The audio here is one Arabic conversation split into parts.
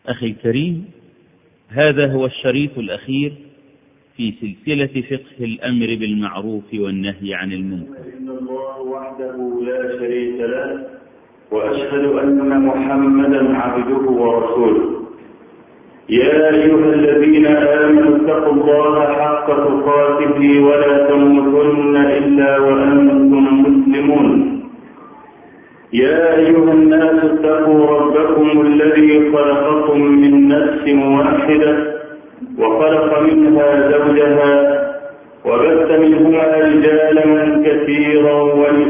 أخي الكريم، هذا هو الشريط الأخير في سلسلة فقه الأمر بالمعروف والنهي عن المنكر. إن الله وحده لا شريك له، وأشهد أن محمدا عبده ورسوله. يا أيها الذين آمنوا اتقوا الله حق تقاته ولا تموتن إلا وأنتم مسلمون. يا أيها الناس اتقوا ربكم الذي خلقكم من نفس واحدة وخلق منها زوجها وبث منهما رجالا كثيرا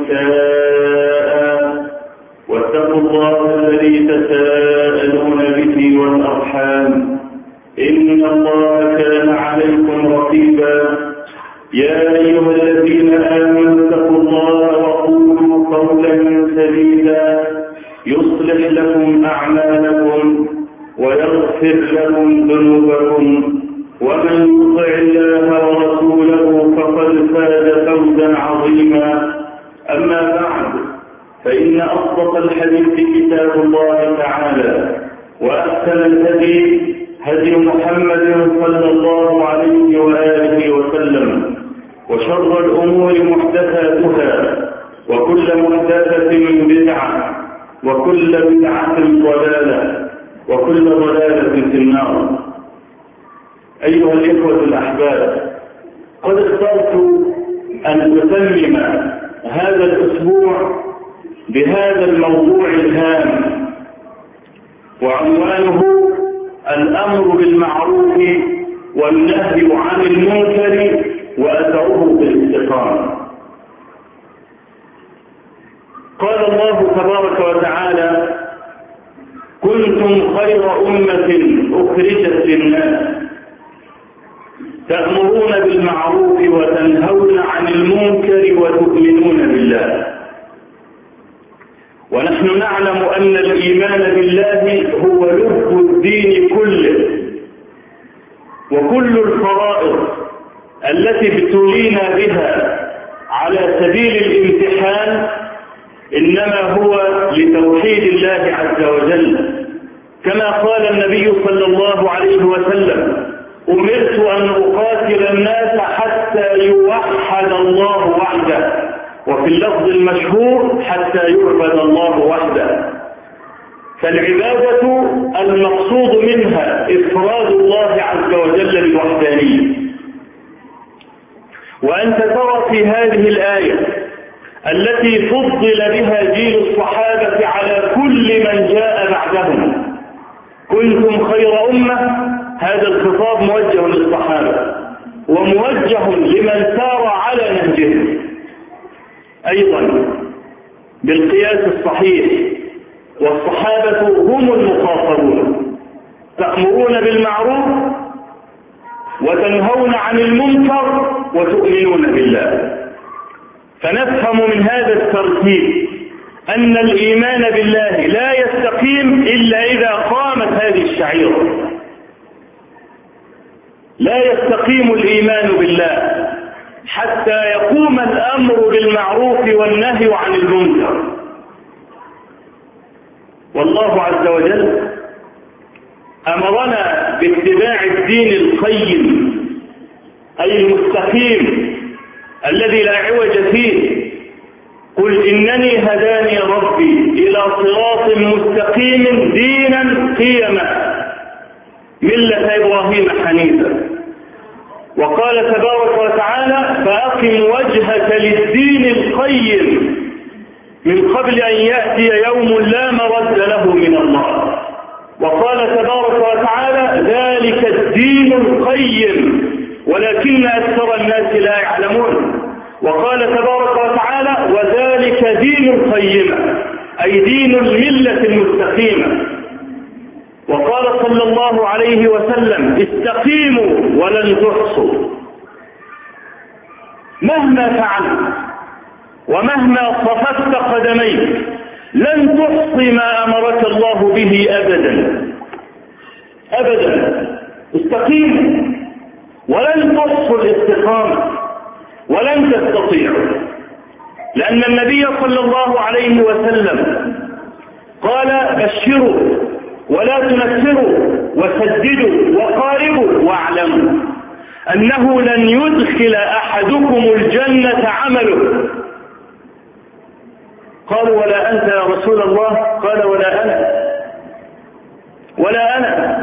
ونساء، واتقوا الله الذي تساءلون به والأرحام إن الله كان عليكم رقيبا. يا أيها الذين آمنوا اتقوا الله وقولوا قولا سديدا يصلح لكم أعمالكم ويغفر لكم ذنوبكم، ومن يطع الله ورسوله فقد فاز فوزا عظيما. أما بعد، فإن أصدق الحديث كتاب الله تعالى، وأحسن الهدي هدي محمد صلى الله عليه وآله وسلم، وشر الأمور محدثاتها، وكل محدثة بدعة، وكل بدعة ضلالة، وكل ضلالة في النار. أيها الإخوة الأحباب، قد اخترت أن أتمم هذا الأسبوع بهذا الموضوع الهام، وعنوانه الأمر بالمعروف والنهي عن المنكر وأثره في الاستقامة. قال الله تبارك وتعالى: كنتم خير أمة أخرجت للناس تأمرون بالمعروف وتنهون عن المنكر وتؤمنون بالله. ونحن نعلم أن الإيمان بالله هو لب الدين كله، وكل الفرائض التي ابتلينا بها على سبيل الامتحان إنما هو لتوحيد الله عز وجل، كما قال النبي صلى الله عليه وسلم: أمرت أن أقاتل الناس حتى يوحد الله وحده، وفي اللفظ المشهور: حتى يعبد الله وحده. فالعبادة المقصود منها إفراد الله عز وجل بالوحدانية. وأنت ترى في هذه الآية التي فضل بها جيل الصحابة على كل من جاء بعدهم: كنتم خير أمة. هذا الخطاب موجه للصحابة وموجه لمن سار على نهجهم أيضا بالقياس الصحيح، والصحابة هم المخاطبون. تأمرون بالمعروف وتنهون عن المنكر وتؤمنون بالله. فنفهم من هذا الترتيب أن الإيمان بالله لا يستقيم إلا إذا قامت هذه الشعيرة. لا يستقيم الإيمان بالله حتى يقوم الأمر بالمعروف والنهي عن المنكر. والله عز وجل أمرنا باتباع الدين القيم، أي المستقيم الذي لا عوج فيه. قل إنني هداني ربي إلى صراط مستقيم دينا قيما ملة إبراهيم حنيفا. وقال تبارك وتعالى: فأقم وجهك للدين القيم من قبل أن يأتي يوم لا مرد له من الله. وقال تبارك وتعالى: ذلك الدين القيم ولكن أكثر الناس لا يعلمون. وقال تبارك وتعالى: وذلك دين القيمة، أي دين الملة المستقيمة. وقال صلى الله عليه وسلم: استقيموا ولن تحصوا. مهما فعلت ومهما صففت قدميك لن تحصي ما أمرك الله به أبدا أبدا. استقيم ولن تحصوا الاستقامة، ولن تستطيعوا، لأن النبي صلى الله عليه وسلم قال: بشروا ولا تنفروا وسددوا وقاربوا واعلموا أنه لن يدخل أحدكم الجنة عمله. قالوا ولا أنت يا رسول الله؟ قال ولا أنا ولا أنا.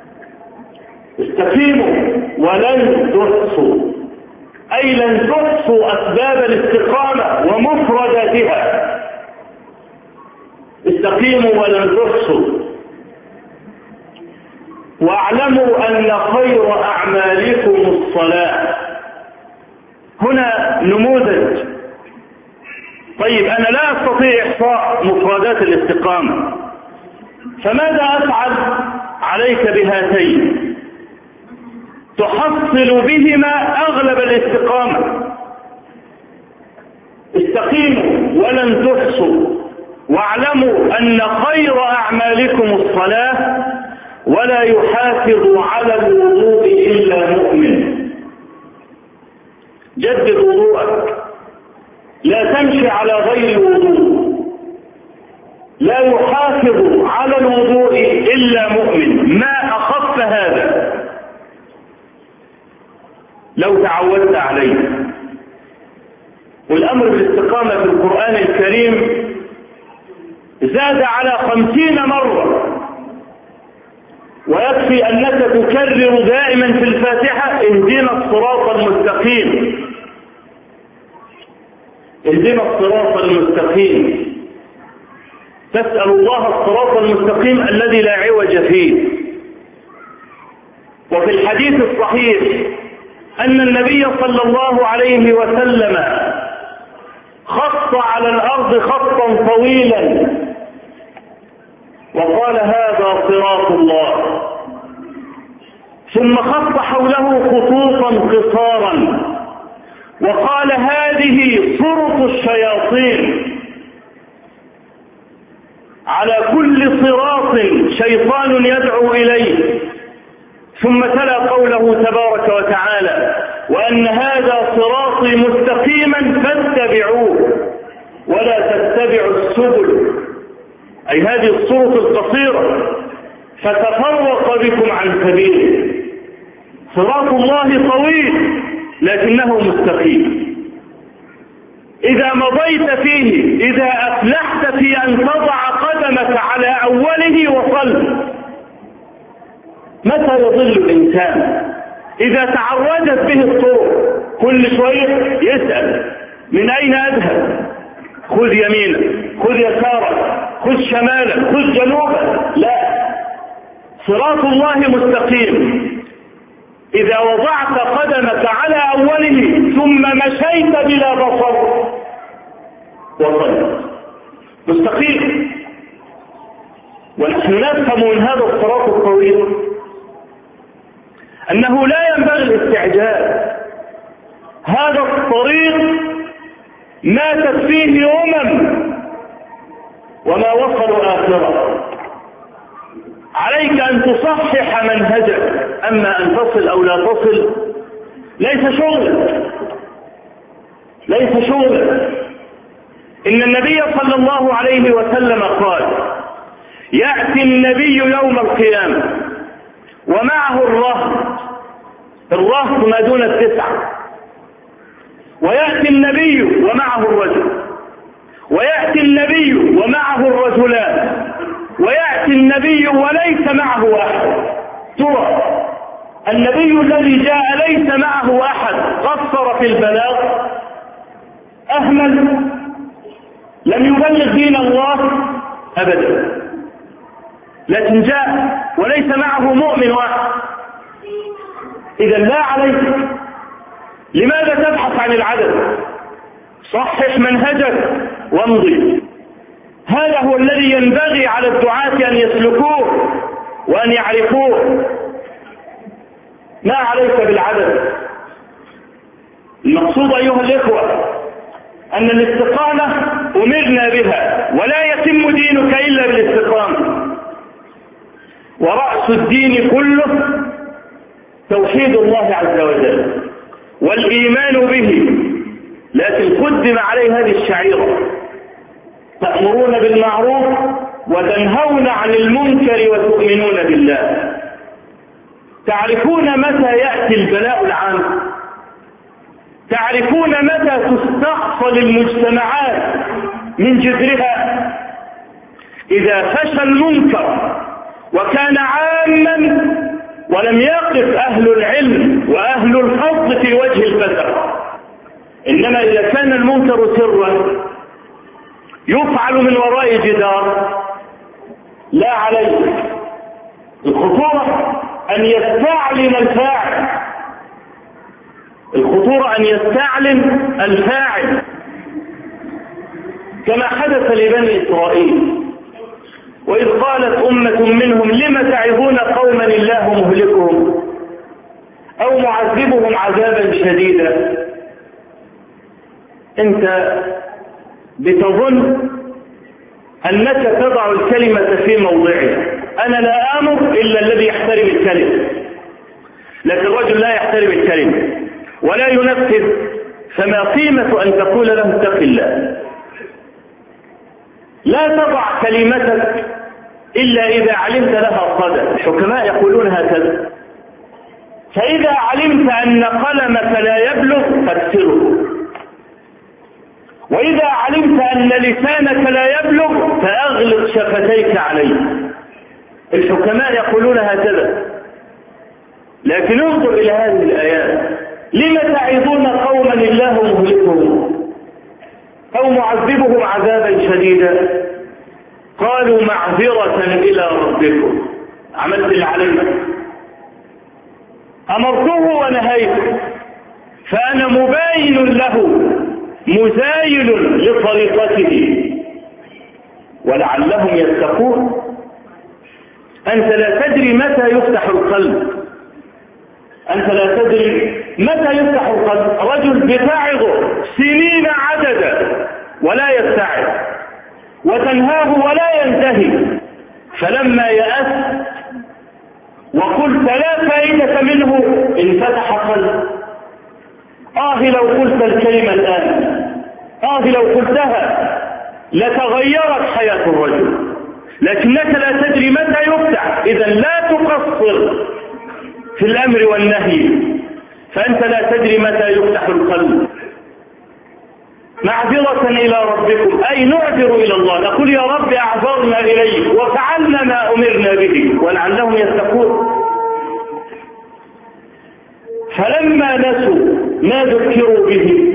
استقيموا ولن تحصوا، أي لن تحصوا أسباب الاستقامة ومفرداتها. استقيموا ولن تحصوا. واعلموا أن خير أعمالكم الصلاة. هنا نموذج. طيب أنا لا أستطيع إحصاء مفردات الاستقامة، فماذا أفعل؟ عليك بهاتين تحصل بهما أغلب الاستقامة. استقيموا ولن تحصوا، واعلموا أن خير أعمالكم الصلاة، ولا يحافظ على الوضوء إلا مؤمن. جدد وضوءك، لا تمشي على غير وضوء. لا يحافظ على الوضوء إلا مؤمن. ما أخف هذا لو تعودت عليه. والأمر بالاستقامة في القرآن الكريم زاد على 50 مرة، ويكفي أنك تكرر دائما في الفاتحة اهدنا الصراط المستقيم، اهدنا الصراط المستقيم. تسأل الله الصراط المستقيم الذي لا عوج فيه. وفي الحديث الصحيح أن النبي صلى الله عليه وسلم خط على الأرض خطا طويلا وقال هذا صراط الله، ثم خط حوله خطوطا قصارا وقال هذه صرط الشياطين. على كل صراط شيطان يدعو إليه. ثم تلا قوله تبارك وتعالى وأن هذا صراطي مستقيما فاتبعوه ولا تتبعوا السبل، أي هذه الصورة القصيرة فتفرق بكم عن سبيله. صراط الله طويل لكنه مستقيم. إذا مضيت فيه، إذا أفلحت في أن تضع قدمك على أوله وصل. متى يضل الإنسان؟ إذا تعرجت به الطرق، كل شوية يسأل من أين أذهب؟ خذ يمينا، خذ يسارا، خذ شمالا، خذ جنوبا. لا، صراط الله مستقيم. إذا وضعت قدمك على أوله ثم مشيت بلا بصر وصلت مستقيم. ونحن نفهم من هذا الصراط الطويل أنه لا ينبغي الاستعجال. هذا الطريق ماتت فيه وما وصلوا آخرة. عليك أن تصحح منهجك، أما أن تصل أو لا تصل ليس شغلك. إن النبي صلى الله عليه وسلم قال يأتي النبي يوم القيامة ومعه الرهط ما دون 9، ويأتي النبي ومعه الرجل، ويأتي النبي ومعه الرجلان، ويأتي النبي وليس معه أحد. ترى النبي الذي جاء ليس معه أحد قصر في البلاغ، أهمل، لم يبلغ دين الله أبدا، لكن جاء وليس معه مؤمن واحد. إذا لا عليك. لماذا تبحث عن العدد؟ صحح منهجك وامضي. هذا هو الذي ينبغي على الدعاة أن يسلكوه وأن يعرفوه. ما عليك بالعدد. المقصود أيها الإخوة أن الاستقامة أمرنا بها، ولا يتم دينك إلا بالاستقامة. ورأس الدين كله توحيد الله عز وجل والإيمان به، لكن قدم عليه هذه الشعيرة: تأمرون بالمعروف وتنهون عن المنكر وتؤمنون بالله. تعرفون متى يأتي البلاء العام؟ تعرفون متى تستأصل المجتمعات من جذرها؟ إذا فشى المنكر وكان عاما ولم يقف أهل العلم وأهل الفضل في وجه الفتر. إنما إذا كان المنكر سرا يفعل من وراء جدار لا عليه، الخطورة أن يستعلن الفاعل، الخطورة أن يستعلن الفاعل كما حدث لبني إسرائيل، وإذ قالت أمة منهم لم تعظون قوما الله مهلكهم أو معذبهم عذابا شديدا. أنت بتظن أنك تضع الكلمة في موضعها. أنا لا آمر إلا الذي يحترم الكلمة، لكن الرجل لا يحترم الكلمة ولا ينفذ، فما قيمة أن تقول له اتق الله؟ لا تضع كلمتك إلا إذا علمت لها صدى. الحكماء يقولون هكذا: فإذا علمت أن قلمك لا يبلغ فاكسره، وإذا علمت أن لسانك لا يبلغ فأغلق شفتيك عليه. الحكماء يقولون هكذا. لكن انظر إلى هذه الآيات: لم تعظون قوما الله مهلكهم أو معذبهم عذابا شديدا قالوا معذرة إلى ربكم. عملت اللي عليك، أمرته ونهيته، فأنا مباين له مزايل لطريقته ولعلهم يتقون. أنت لا تدري متى يفتح القلب، أنت لا تدري متى يفتح القلب. رجل بتعظه سنين عددا ولا يتعظ، وتنهاه ولا ينتهي، فلما يأست وقلت لا فائدة منه انفتح قلبه. لو قلت الكلمة الآن، لو قلتها لتغيرت حياة الرجل، لكنك لا تدري متى يفتح. إذا لا تقصر في الأمر والنهي، فأنت لا تدري متى يفتح القلب. معذرة إلى ربكم، أي نعذر إلى الله، نقول يا رب أعذرنا إليك وفعلنا ما أمرنا به ولعلهم يتقون. فلما نسوا ما ذكروا به،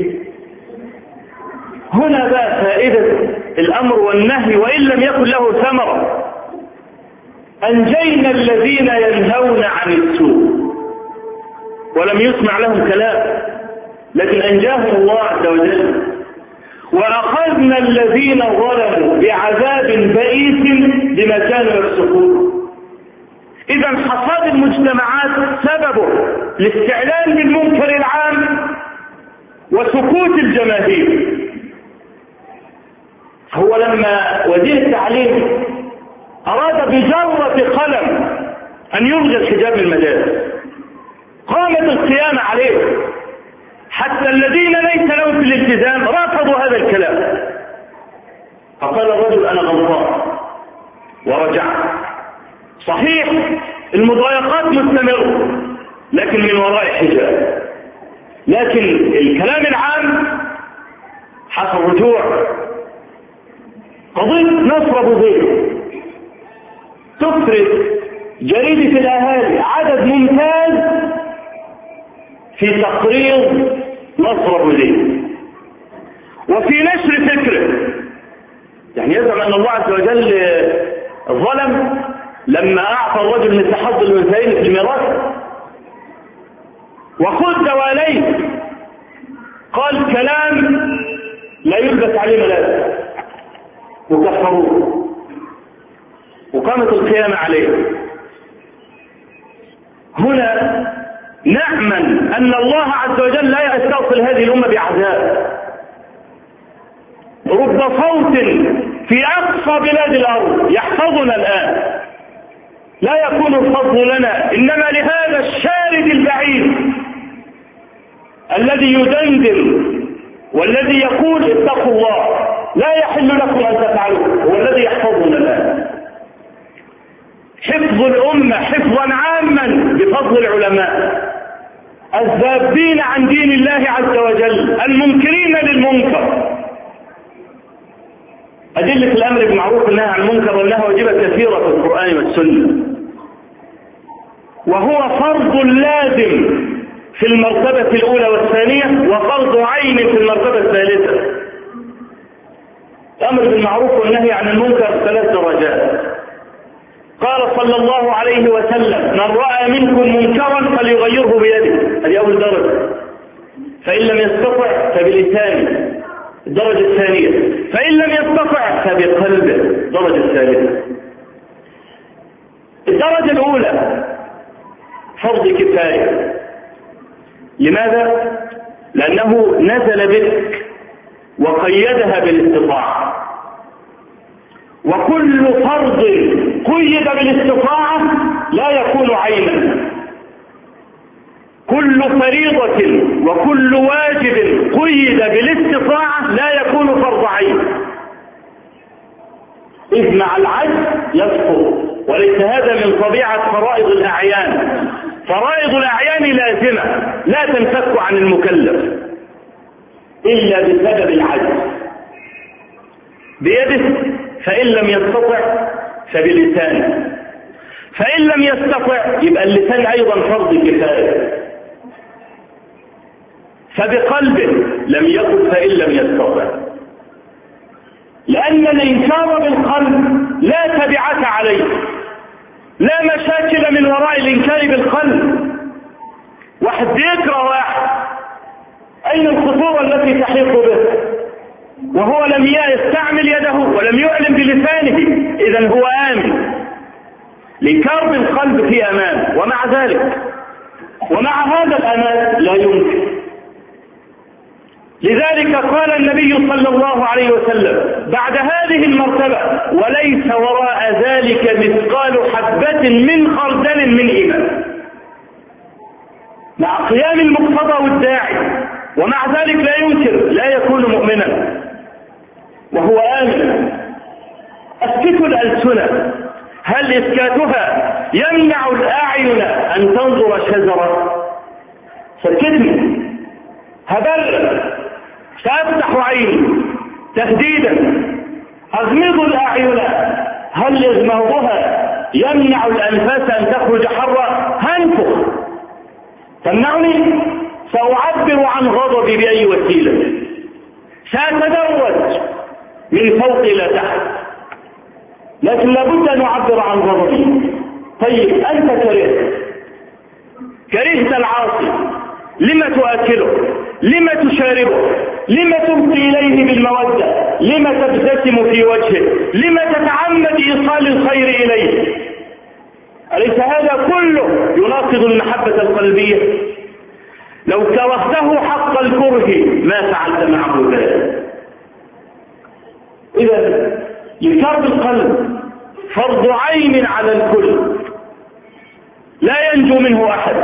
هنا بقى فائدة الأمر والنهي وإن لم يكن له ثمرة. أنجينا الذين ينهون عن السوء ولم يسمع لهم كلام، لكن أنجاهم الله عز وجل. وأخذنا الذين ظلموا بعذاب بئيس بما كانوا يفسقون. إذا حصاد المجتمعات سببه الاستعلان بالمنكر العام وسكوت الجماهير. هو لما وزير التعليم أراد بجرة قلم أن يلغي الحجاب من المدارس، قامت القيامة عليه، حتى الذين ليس لهم في الالتزام رفضوا هذا الكلام. فقال الرجل أنا غلطان ورجع. صحيح المضايقات مستمرة لكن من وراء حجاب، لكن الكلام العام حصل رجوع. قضية نصر أبو زيد تفرد جريدة الأهالي عدد ممتاز في تقرير نصر أبو زيد وفي نشر فكره. يعني يزعم أن الله عز وجل ظلم لما أعطى الرجل من تحض الأنثيين في الميراث. وخذ دواليه قال كلام لا يلبس عليه ملابس وكفروه، وقامت القيامة عليه. هنا نأمن أن الله عز وجل لا يستوصل هذه الأمة بعذاب. رب صوت في أقصى بلاد الأرض يحفظنا الآن، لا يكون الفضل لنا إنما لهذا الشارد البعيد الذي يدندن والذي يقول اتقوا الله. لا يحل لكم أن تفعلوا، هو الذي يحفظنا الآن. حفظ الأمة حفظا عاما بفضل العلماء الذابين عن دين الله عز وجل المنكرين للمنكر. أدلة الأمر بالمعروف والنهي عن المنكر والنهي واجبة كثيرة في القرآن والسنة، وهو فرض لازم في المرتبة الأولى والثانية، وفرض عين في المرتبة الثالثة. الأمر بالمعروف والنهي عن المنكر 3 درجات. قال صلى الله عليه وسلم: من رأى منكم منكرا فليغيره بيده، هذه أول درجة. فإن لم يستطع فبلسانه، الدرجة الثانية. فإن لم يستطع فبقلبه، الدرجة الثالثة. الدرجة الأولى فرض كفاية. لماذا؟ لأنه نزل بك وقيدها بالاستطاعة، وكل فرض قيد بالاستطاعة لا يكون عينا. كل فريضة وكل واجب قيد بالاستطاعة لا يكون فرض عين، إذ مع العجز يسقط، وليس هذا من طبيعة فرائض الأعيان. فرائض الأعيان لازمة لا تنفك عن المكلف إلا بسبب العجز. بيده، فإن لم يستطع فبلسانه، فإن لم يستطع يبقى اللسان أيضا فرض كفاية، فبقلبه لم يكن فإن لم يستطع، لأن الإنكار بالقلب لا تبعة عليه، لا مشاكل من وراء الإنكار بالقلب. واحد يكره واحد، أين الخطورة التي تحيط به؟ وهو لم يستعمل يده ولم يعلم بلسانه، إذن هو آمن. الإنكار بالقلب في أمان، ومع هذا الأمان لا يمكن. لذلك قال النبي صلى الله عليه وسلم بعد هذه المرتبة: وليس وراء ذلك مثقال حبة من خردل من إيمان. مع قيام المقتضى والداعي، ومع ذلك لا ينكر، لا يكون مؤمنا وهو آمن. اسكتوا الألسنة، هل إسكاتها يمنع الأعين أن تنظر شجرة؟ سكتني، هبل، سأفتح عيني تهديدا، أغمض الأعين، هل إغماضها يمنع الأنفاس أن تخرج حرة؟ هنفخ، تمنعني؟ سأعبر عن غضبي بأي وسيلة، سأتدرج من فوق إلى تحت، لكن لابد أن أعبر عن غضبي. طيب أنت كرهت العاصي، لما تؤكله؟ لما تشاربه؟ لما تمضي إليه بالمودة؟ لما تبتسم في وجهه؟ لما تتعمد إيصال الخير إليه؟ أليس هذا كله يناقض المحبة القلبية؟ لو كرهته حق الكره ما فعلت معه ذلك. إذا إنكار القلب فرض عين على الكل، لا ينجو منه أحد،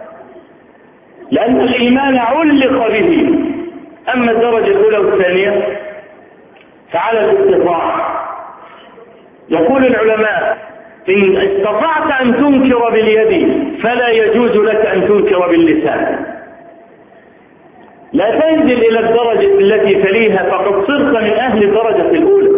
لأن الإيمان علق به. أما الدرجة الأولى والثانية فعلى الاستطاعة. يقول العلماء: إن استطعت أن تنكر باليد فلا يجوز لك أن تنكر باللسان. لا تنزل إلى الدرجة التي تليها فقد صرت من أهل الدرجة الأولى،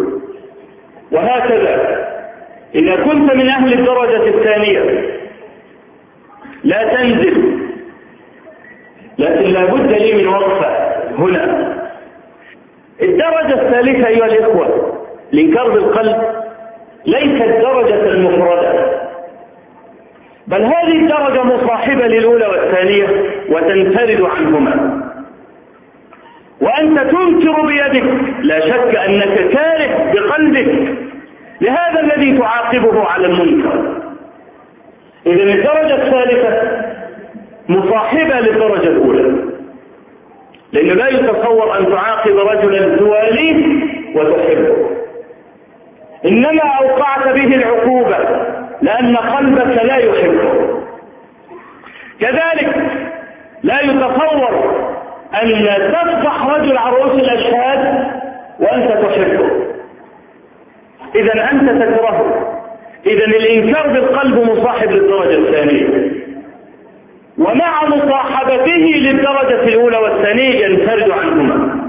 وهكذا إذا كنت من أهل الدرجة الثانية لا تنزل. لكن لا بد لي من وقفة هنا. الدرجة الثالثة أيها الإخوة، الإنكار بالقلب ليست درجة المفردة، بل هذه الدرجة مصاحبة للأولى والثانية وتنفرد عنهما. وأنت تنكر بيدك، لا شك أنك كاره بقلبك لهذا الذي تعاقبه على المنكر. إذن الدرجة الثالثة مصاحبة للدرجة الأولى، لأنه لا يتصور أن تعاقب رجلا تواليه وتحبه، إنما أوقعت به العقوبة لأن قلبك لا يحبه. كذلك لا يتصور أن تفضح رجل على رؤوس الأشهاد وأنت تحبه، إذا أنت تكرهه. إذا الإنكار بالقلب مصاحب للدرجة الثانية، ومع مصاحبته للدرجة الأولى والثانية ينفرد عنهما.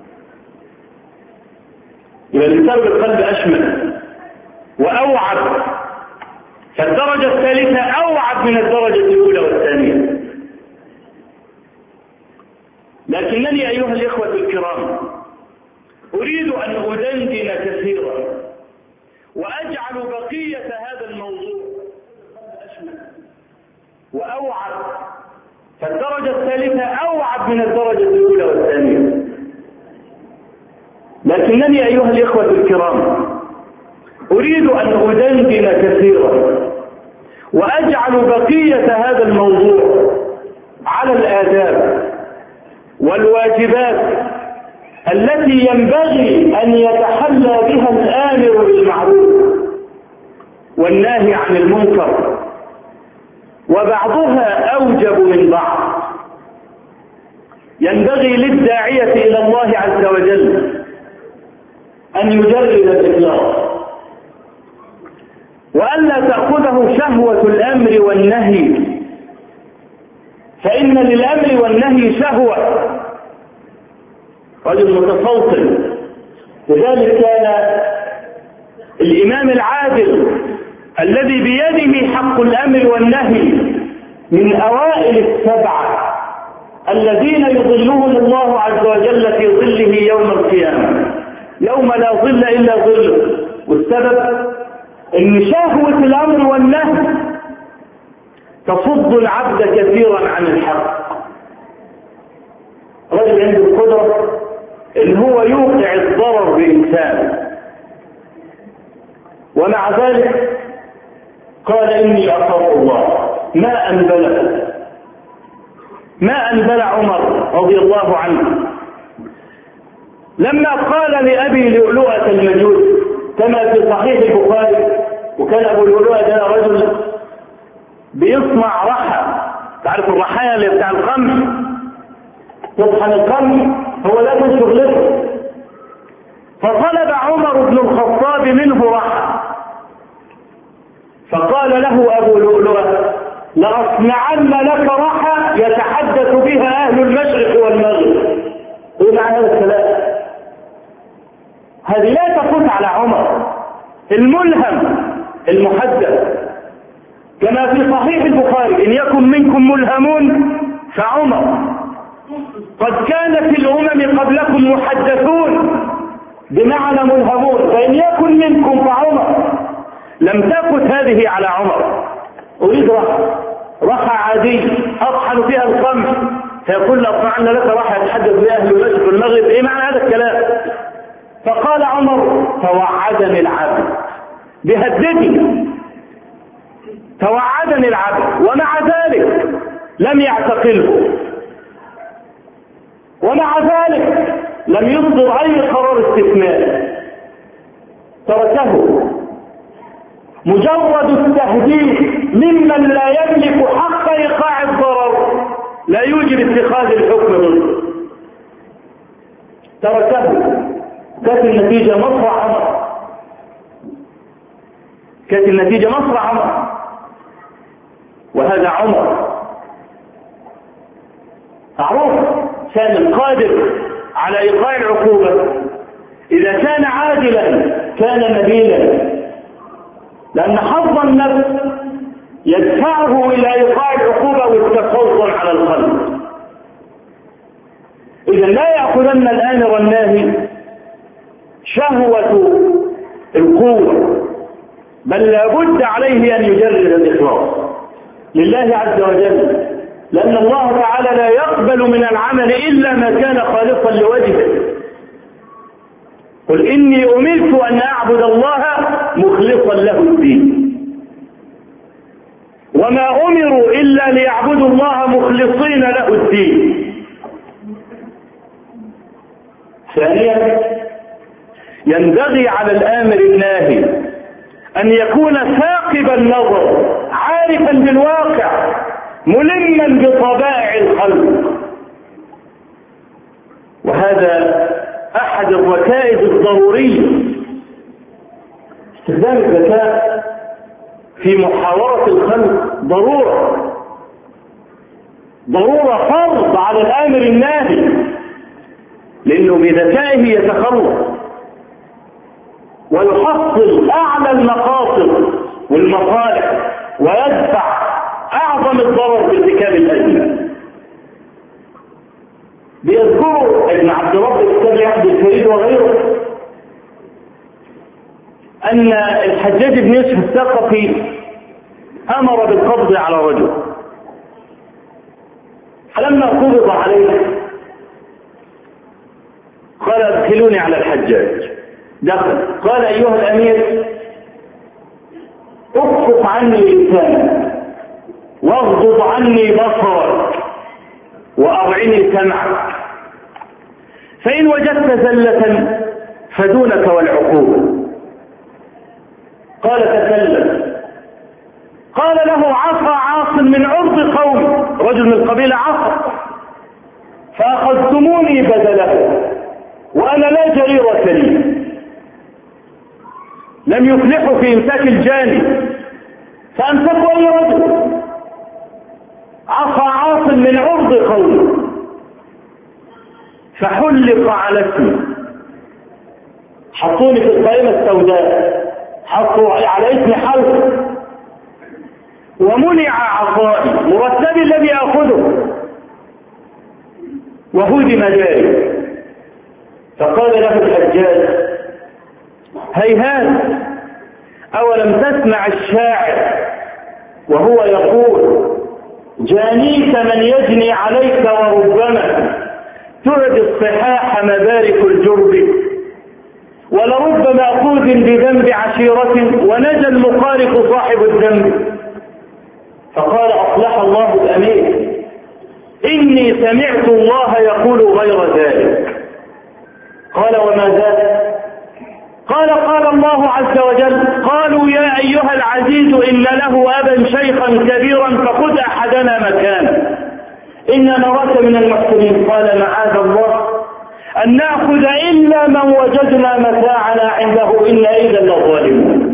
إذا الإنكار بالقلب أشمل وأوعد، فالدرجة الثالثة أوعد من الدرجة الأولى والثانية. لكنني أيها الإخوة الكرام أريد أن أدندن كثيرا وأجعل بقية هذا الموضوع أشمل وأوعد، فالدرجة الثالثة أوعد من الدرجة الأولى والثانية. لكنني أيها الإخوة الكرام أريد أن أدندن كثيرا وأجعل بقية هذا الموضوع على الآداب والواجبات التي ينبغي أن يتحلى بها الآمر بالمعروف والناهي عن المنكر، وبعضها أوجب من بعض. ينبغي للداعية إلى الله عز وجل أن يجرد الإخلاص، وألا تأخذه شهوة الأمر والنهي، فإن للأمر والنهي شهوة، رجل متسلطن. لذلك كان الإمام العادل الذي بيده حق الأمر والنهي من أوائل السبعة الذين يظلهم الله عز وجل في ظله يوم القيامة، يوم لا ظل إلا ظله. والسبب إن شهوة الأمر والنهي تصد العبد كثيرا عن الحق. رجل عنده القدرة إن هو يوقع الضرر بإنسان، ومع ذلك قال إني أخاف الله. ما أنبل عمر رضي الله عنه لما قال لأبي لؤلؤة المجوس كما في صحيح البخاري، وكان أبو لؤلؤة ده رجل بيصنع رحى، تعرف الرحايا اللي بتاع القمح، يطحن القمح، هو لا من شغلته. فطلب عمر بن الخطاب منه رحى، فقال له أبو لؤلؤة لأصنعن لك رحى يتحدث بها أهل المشرق والمغرب. إيه معنى هذا الكلام؟ هذه لا تفوت على عمر، الملهم المحدث، كما في صحيح البخاري إن يكن منكم ملهمون فعمر. قد كان في الأمم قبلكم محدثون بمعنى ملهمون، فإن يكن منكم فعمر. لم تفت هذه على عمر. أريد رحى عادي أطحن فيها القمح، فيقول لأصنعن لك رحى يتحدث بها أهل المشرق والمغرب. إيه معنى هذا الكلام؟ فقال عمر توعدني العبد، بهددني، توعدني العبد، ومع ذلك لم يعتقله، ومع ذلك لم يصدر أي قرار استثناء، تركه. مجرد التهديد ممن لا يملك حق إيقاع الضرر لا يوجب اتخاذ الحكم ضده، تركه. كانت النتيجة مصر عمر، كانت النتيجة مصر عمر. وهذا عمر معروف كان القادر على إيقاع العقوبة، إذا كان عادلا كان نبيلا، لأن حظ النفس يدفعه إلى إيقاع العقوبة والتسلط على القلب. إذا لا يأخذن الآمر والناهي شهوة القوة، بل لا بد عليه أن يجرد الإخلاص لله عز وجل، لأن الله تعالى لا يقبل من العمل إلا ما كان خالصا لوجهه. قل إني أمرت أن أعبد الله مخلصا له الدين، وما أمروا إلا ليعبدوا الله مخلصين له الدين. ثانيا ينبغي على الآمر الناهي أن يكون ثاقب النظر، عارفا بالواقع، ملما بطبائع الخلق. وهذا أحد الركائز الضرورية. استخدام الذكاء في محاورة الخلق ضرورة فرض على الآمر الناهي، لأنه بذكائه يتخلص ويحصل أعلى المقاصد والمصالح ويدفع أعظم الضرر بارتكاب الأزمة. بيذكروا ابن عبد رب الكتاب عبد الفريد وغيره أن الحجاج بن يوسف الثقفي أمر بالقبض على رجل، فلما قبض عليه قال ادخلوني على الحجاج. دخل قال أيها الأمير اكف عني لسانك واغضض عني بصرك وأرعني سمعك، فإن وجدت زلة فدونك والعقوبة. قال تكلم. قال له عصى عاص من عرض قوم، رجل من القبيلة عصى، فأخذتموني بدله وأنا لا جريرة لي، لم يفلحوا في إمساك الجاني فأمسكوا أي رجل. عصى عاص من عرض قوم فحلق على اسمي، حطوني في القائمة السوداء، حطوا على اسم حلق، ومنع عطائي مرتبي الذي أخذه وهدم داري. فقال له الحجاج هيهات، أولم تسمع الشاعر وهو يقول جانيك من يجني عليك وربما تهدي الصحاح مبارك الجرب، ولرب مأخوذ بذنب عشيرة ونجا المخالف صاحب الذنب. فقال أصلح الله الأمير إني سمعت الله يقول غير ذلك. قال وما ذلك؟ قال قال الله عز وجل قالوا يا أيها العزيز إن له أبا شيخا كبيرا فخذ أحدنا مكانه إنا نراك من المحسنين. قال معاذ الله أن نأخذ إلا من وجدنا متاعنا عنده إنا إذا لظالمون.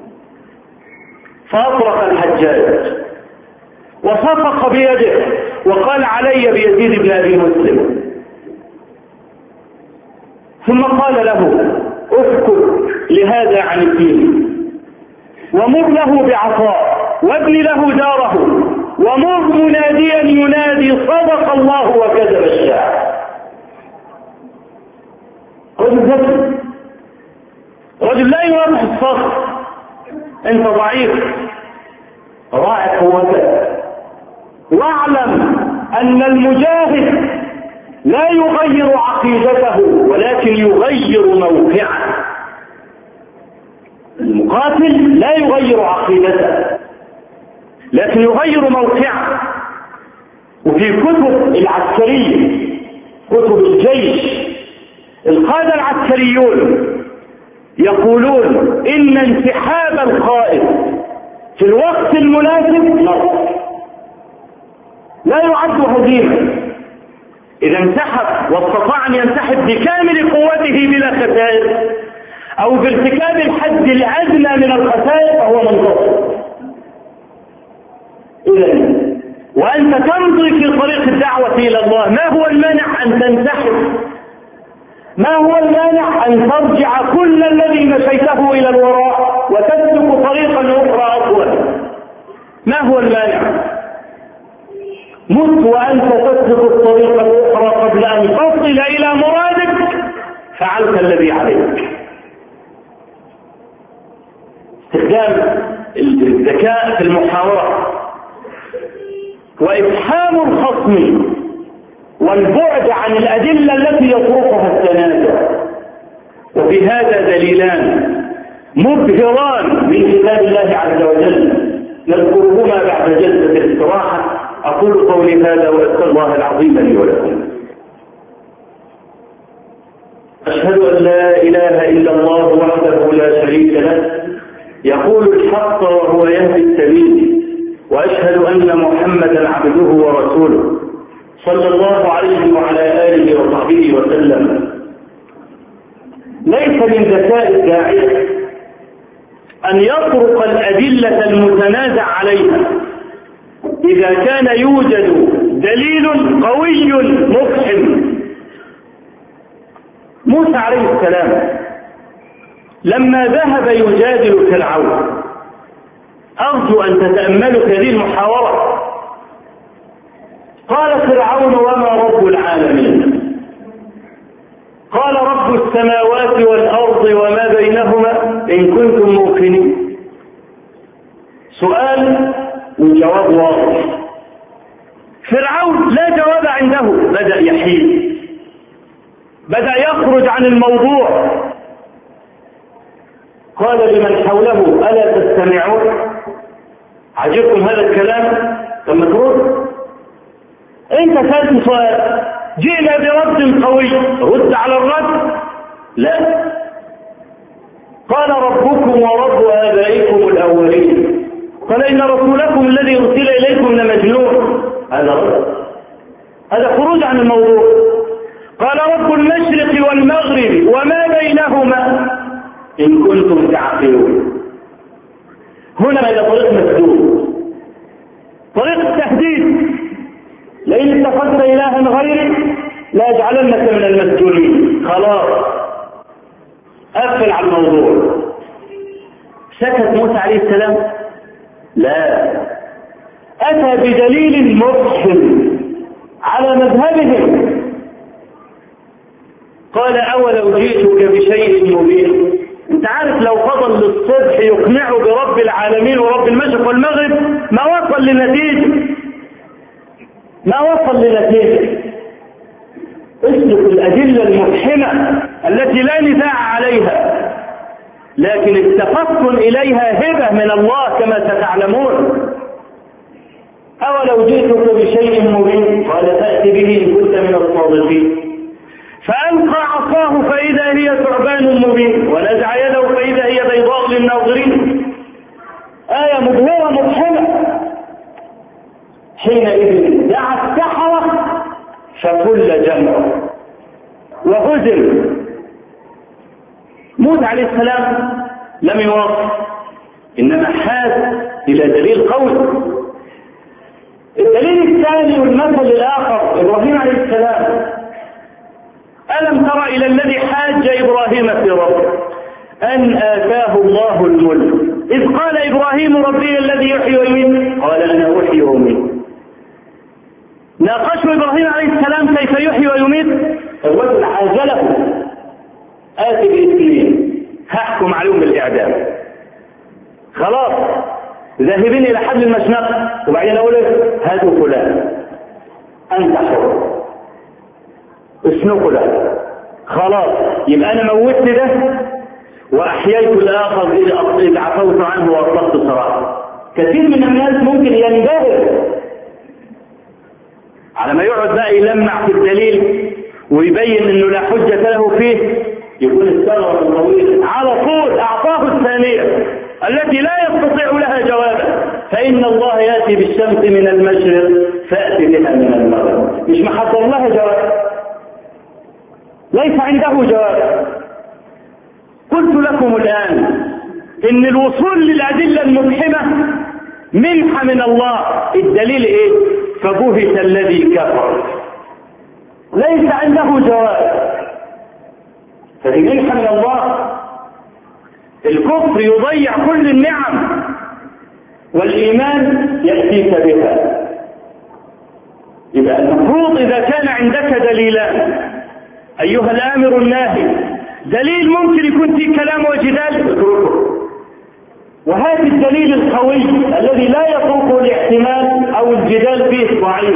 فأطرق الحجاج وصفق بيده وقال علي بيزيد بن أبي مسلم، ثم قال له اسكت لهذا عن الدين ومر له بعطاء وابن له داره ومر مناديا ينادي صدق الله وكذب الشاعر. رجل لا يواضح الصخر، انت ضعيف راعي قوتك، واعلم ان المجاهد لا يغير عقيدته ولكن يغير موقعه. المقاتل لا يغير عقيدته لكن يغير موقعه. وفي كتب العسكرية كتب الجيش القادة العسكريون يقولون إن انسحاب القائد في الوقت المناسب نصر، لا يعد هزيمة. إذا انسحب واستطاع أن ينسحب بكامل قوته بلا خسائر أو بارتكاب الحد الأدنى من الخسائر فهو منتصر. إذا وأنت تمضي في طريق الدعوة إلى الله، ما هو المانع أن تنسحب؟ ما هو المانع أن ترجع كل الذي مشيته إلى الوراء وتسلك طريقا أخرى أطول؟ ما هو المانع؟ مت وأنت تسلك الطريق الأخرى قبل أن تصل إلى مرادك، فعلت الذي عليك. استخدام الذكاء في المحاورة وإفحام الخصم والبعد عن الأدلة التي يطرقها التنازع. وفي هذا دليلان مبهران من كتاب الله عز وجل نذكرهما بعد جلسة الاستراحة. أقول قولي هذا وأسأل الله العظيم لي ولكم. أشهد أن لا إله إلا الله وحده لا شريك له يقول الحق وهو يهدي السبيل، وأشهد أن محمدا عبده ورسوله صلى الله عليه وعلى آله وصحبه وسلم. ليس من ذكاء الداعية أن يطرق الأدلة المتنازع عليها إذا كان يوجد دليل قوي مفحم. موسى عليه السلام لما ذهب يجادل فرعون، أرجو أن تتأملوا هذه المحاورة. قال فرعون: وما رب العالمين؟ قال: رب السماوات والأرض وما بينهما إن كنتم موقنين. سؤال وجواب واضح. فرعون لا جواب عنده، بدأ يحيد، بدأ يخرج عن الموضوع. قال لمن حوله: ألا تستمعون؟ عجبكم هذا الكلام؟ ثم ترد. انت سألت سؤال، جئنا برد قوي، رد على الرد. لا. قال: ربكم ورب آبائكم الأولين. قال: إن رسولكم الذي أرسل إليكم لمجنون. هذا رد، هذا خروج عن الموضوع. قال: رب المشرق والمغرب وما بينهما إن كنتم تعقلون. هنا إلى طريق مسدود، طريق التهديد. لئن اتخذت إلها غيري لأجعلنك من المسجونين. خلاص، قفل على الموضوع. سكت موسى عليه السلام؟ لا، أتى بدليل مفحم على مذهبهم. قال: أولو جئتك بشيء مبين؟ انت عارف لو فضل للصبح يقنعه برب العالمين ورب المشرق والمغرب ما وصل لنتيجة، ما وصل لنتيجة. اسلك الأدلة المفحمة التي لا نزاع عليها، لكن التفطن إليها هبة من الله كما ستعلمون. أولو جئتك بشيء مبين؟ قال: فأت به إن كنت من الصادقين. فألقى عصاه فإذا هي ثعبان مبين، ونزع يده فإذا هي بيضاء للناظرين. آية مبهرة مفحمة. حينئذ دعا السحرة فكل جمع وهزم. موسى عليه السلام لم يوقف، إنما حاز إلى دليل قوي. الدليل الثاني والمثل الآخر إبراهيم عليه السلام. ألم تر إلى الذي حاج إبراهيم في ربه أن آتاه الله الملك إذ قال إبراهيم: ربي الذي يحيي ويميت. قال: أنا أحيي وأميت. ناقشه إبراهيم عليه السلام كيف يحيي ويميت. الرجل عاجله: آتي بإسكين هحكم عليهم بالإعدام. خلاص، ذاهبين إلى حبل المشنقة، وبعدين أقول: هاتوا فلان، أنت حر، اسنقوا له. خلاص، يبقى أنا موتت ده وأحييت الآخر إذ عفوت عنه وأطلقت سراحه. كثير من الناس ممكن ينبهر على ما يقعد بقى يلمع في الدليل ويبين انه لا حجة له فيه، يكون الثغرة الطويل على طول أعطاه الثانية التي لا يستطيع لها جوابا. فإن الله يأتي بالشمس من المشرق فأتي بها من المغرب. مش محضر لها جواب، ليس عنده جواب. قلت لكم الآن إن الوصول للأدلة المفحمة منحة من الله. الدليل إيه؟ فبهت الذي كفر، ليس عنده جواب. فدي منحة من الله. الكفر يضيع كل النعم والإيمان يأتيك بها. يبقى المفروض إذا كان عندك دليلان أيها الآمر الناهي، دليل ممكن يكون فيه كلام وجدال، اتركه، وهذا الدليل القوي الذي لا يطرق الاحتمال أو الجدال فيه ضعيف.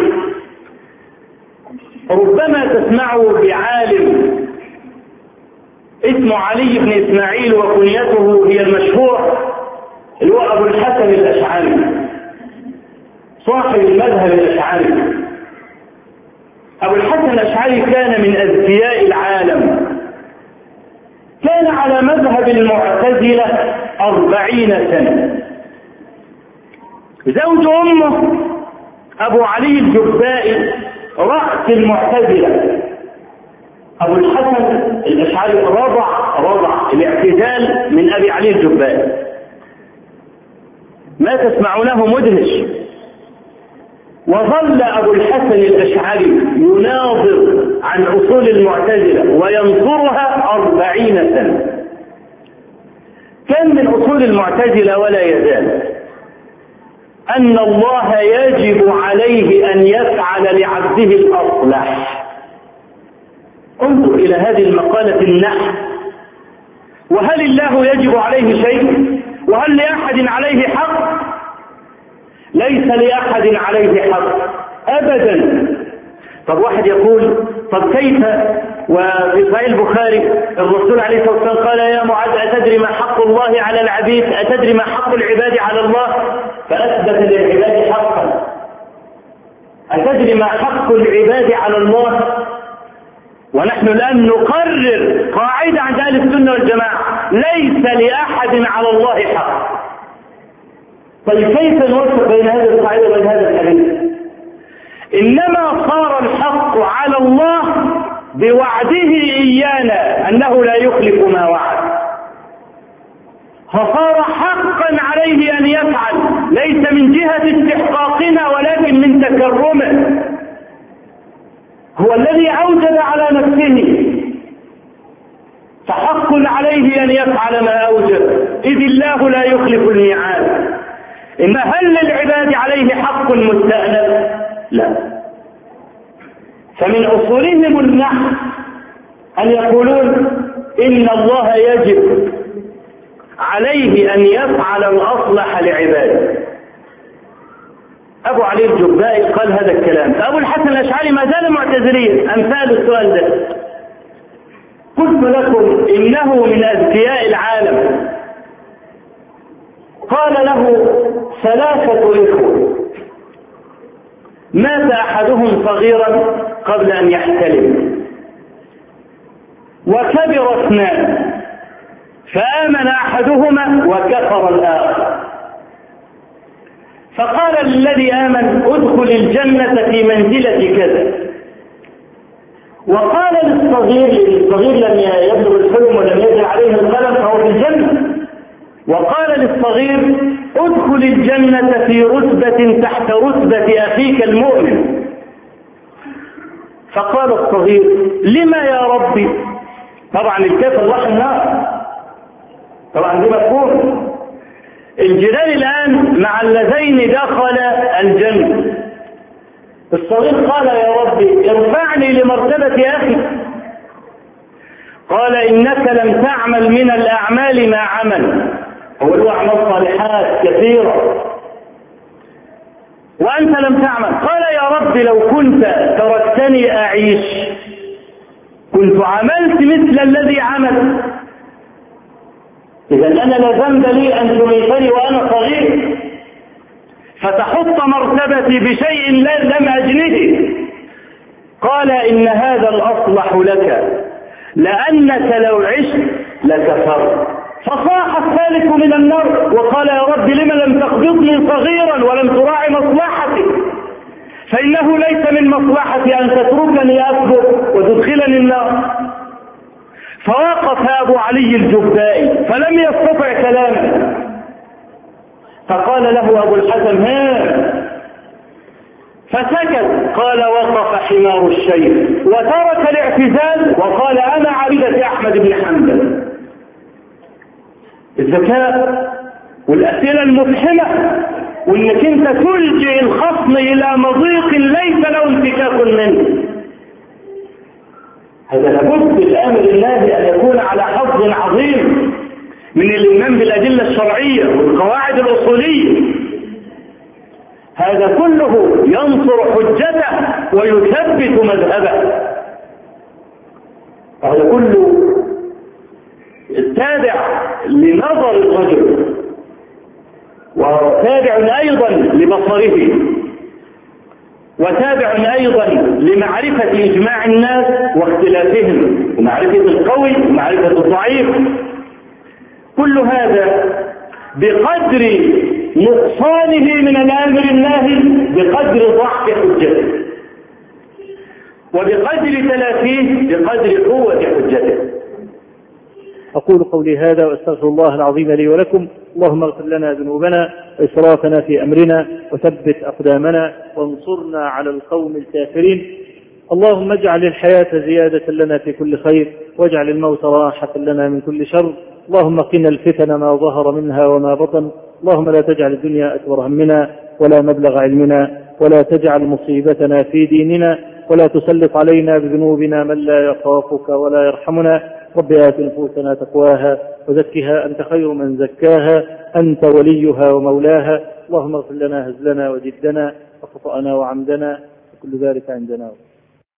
ربما تسمعوا بعالم اسمه علي بن إسماعيل وكنيته هي المشهورة، اللي هو أبو الحسن الأشعري، صاحب المذهب الأشعري. أبو الحسن الأشعري كان من أذكياء العالم، كان على مذهب المعتزلة 40 سنة. زوج أمه أبو علي الجبائي رأس المعتزلة. أبو الحسن الأشعري رضع رضع الاعتزال من أبي علي الجبائي، ما تسمعونه مدهش. وظل أبو الحسن الأشعري يناظر عن أصول المعتزلة وينصرها 40 سنة. كان من أصول المعتزلة ولا يزال أن الله يجب عليه أن يفعل لعبده الأصلح. انظر إلى هذه المقالة النحو. وهل الله يجب عليه شيء؟ وهل لأحد عليه حق؟ ليس لأحد عليه حق أبدا. طب واحد يقول طب كيف؟ وفي صحيح البخاري الرسول عليه الصلاة والسلام قال يا معاذ أتدري ما حق الله على العبيد؟ أتدري ما حق العباد على الله؟ فأثبت للعباد حقا. أتدري ما حق العباد على الله؟ ونحن الآن نقرر قاعدة عند أهل السنة والجماعة: ليس لأحد على الله حق. طيب كيف نوفق بين هذه القاعدة وبين هذا الحديث؟ إنما صار الحق على الله بوعده إيانا أنه لا يخلف ما وعد، فصار حقا عليه أن يفعل، ليس من جهة استحقاقنا ولكن من تكرمه. هو الذي أوجب على نفسه، فحق عليه أن يفعل ما أوجب، إذ الله لا يخلف الميعاد. إما هل للعباد عليه حق مستأنف؟ لا. فمن أصولهم النحو أن يقولون إن الله يجب عليه أن يفعل الأصلح لعباده. أبو علي الجبائي قال هذا الكلام، أبو الحسن الأشعري ما زال معتزليا أمثال السؤال ده. قلت لكم إنه من أذكياء العالم. قال له 3 إخوة، مات أحدهم صغيرا قبل أن يحتلم، وكبر 2، فآمن أحدهما وكفر الآخر. فقال الذي آمن ادخل الجنة في منزلة كذا، وقال للصغير، الصغير لم يبلغ الحلم ولم يجري عليه القلم فهو في الجنة، وقال للصغير ادخل الجنة في رتبة تحت رتبة أخيك المؤمن. فقال الصغير لما يا ربي؟ طبعا الكافر راح النار، طبعا دي مفهوم. الجدال الآن مع اللذين دخل الجنة. الصغير قال يا ربي ارفعني لمرتبة أخي. قال إنك لم تعمل من الأعمال ما عمل، هو له أعمال صالحات كثيرة وأنت لم تعمل. قال يا رب لو كنت تركتني أعيش كنت عملت مثل الذي عمل، إذا أنا لا ذنب لي أن تميتني وأنا صغير فتحط مرتبتي بشيء لم أجنده. قال إن هذا الأصلح لك لأنك لو عشت لكفرت. فصاح الثالث من النار وقال يا رب لم لم تقبضني صغيرا ولم تراعي مصلحتي؟ فإنه ليس من مصلحتي أن تتركني أكبر وتدخلني النار. فوقف أبو علي الجبائي فلم يستطع كلامه، فقال له أبو الحسن فسكت. قال وقف حمار الشيخ وترك الاعتزال وقال أنا عبدة أحمد بن حنبل. الذكاء والأسئلة المفحمة، وإنك أنت تلجئ الخصم إلى مضيق ليس له انفكاك منه، هذا لابد الأمر الله أن يكون على حظ عظيم من الإيمان بالأدلة الشرعية والقواعد الأصولية. هذا كله ينصر حجته ويثبت مذهبه. هذا كله تابع لنظر الرجل وتابع أيضا لبصره وتابع أيضا لمعرفة إجماع الناس واختلافهم ومعرفة القوي ومعرفة الضعيف. كل هذا بقدر نقصانه من الأمر الناهي بقدر ضعف حجته، وبقدر تلافيه بقدر قوة حجته. أقول قولي هذا وأستغفر الله العظيم لي ولكم. اللهم اغفر لنا ذنوبنا وإسرافنا في أمرنا وثبت أقدامنا وانصرنا على القوم الكافرين. اللهم اجعل الحياة زيادة لنا في كل خير واجعل الموت راحة لنا من كل شر. اللهم قنا الفتن ما ظهر منها وما بطن. اللهم لا تجعل الدنيا أكبر همنا ولا مبلغ علمنا ولا تجعل مصيبتنا في ديننا ولا تسلط علينا بذنوبنا من لا يخافك ولا يرحمنا. رب آت نفوسنا تقواها وزكها أنت خير من زكاها أنت وليها ومولاها. اللهم اغفر لنا هزلنا وجدنا وخطأنا وعمدنا وكل ذلك عندنا.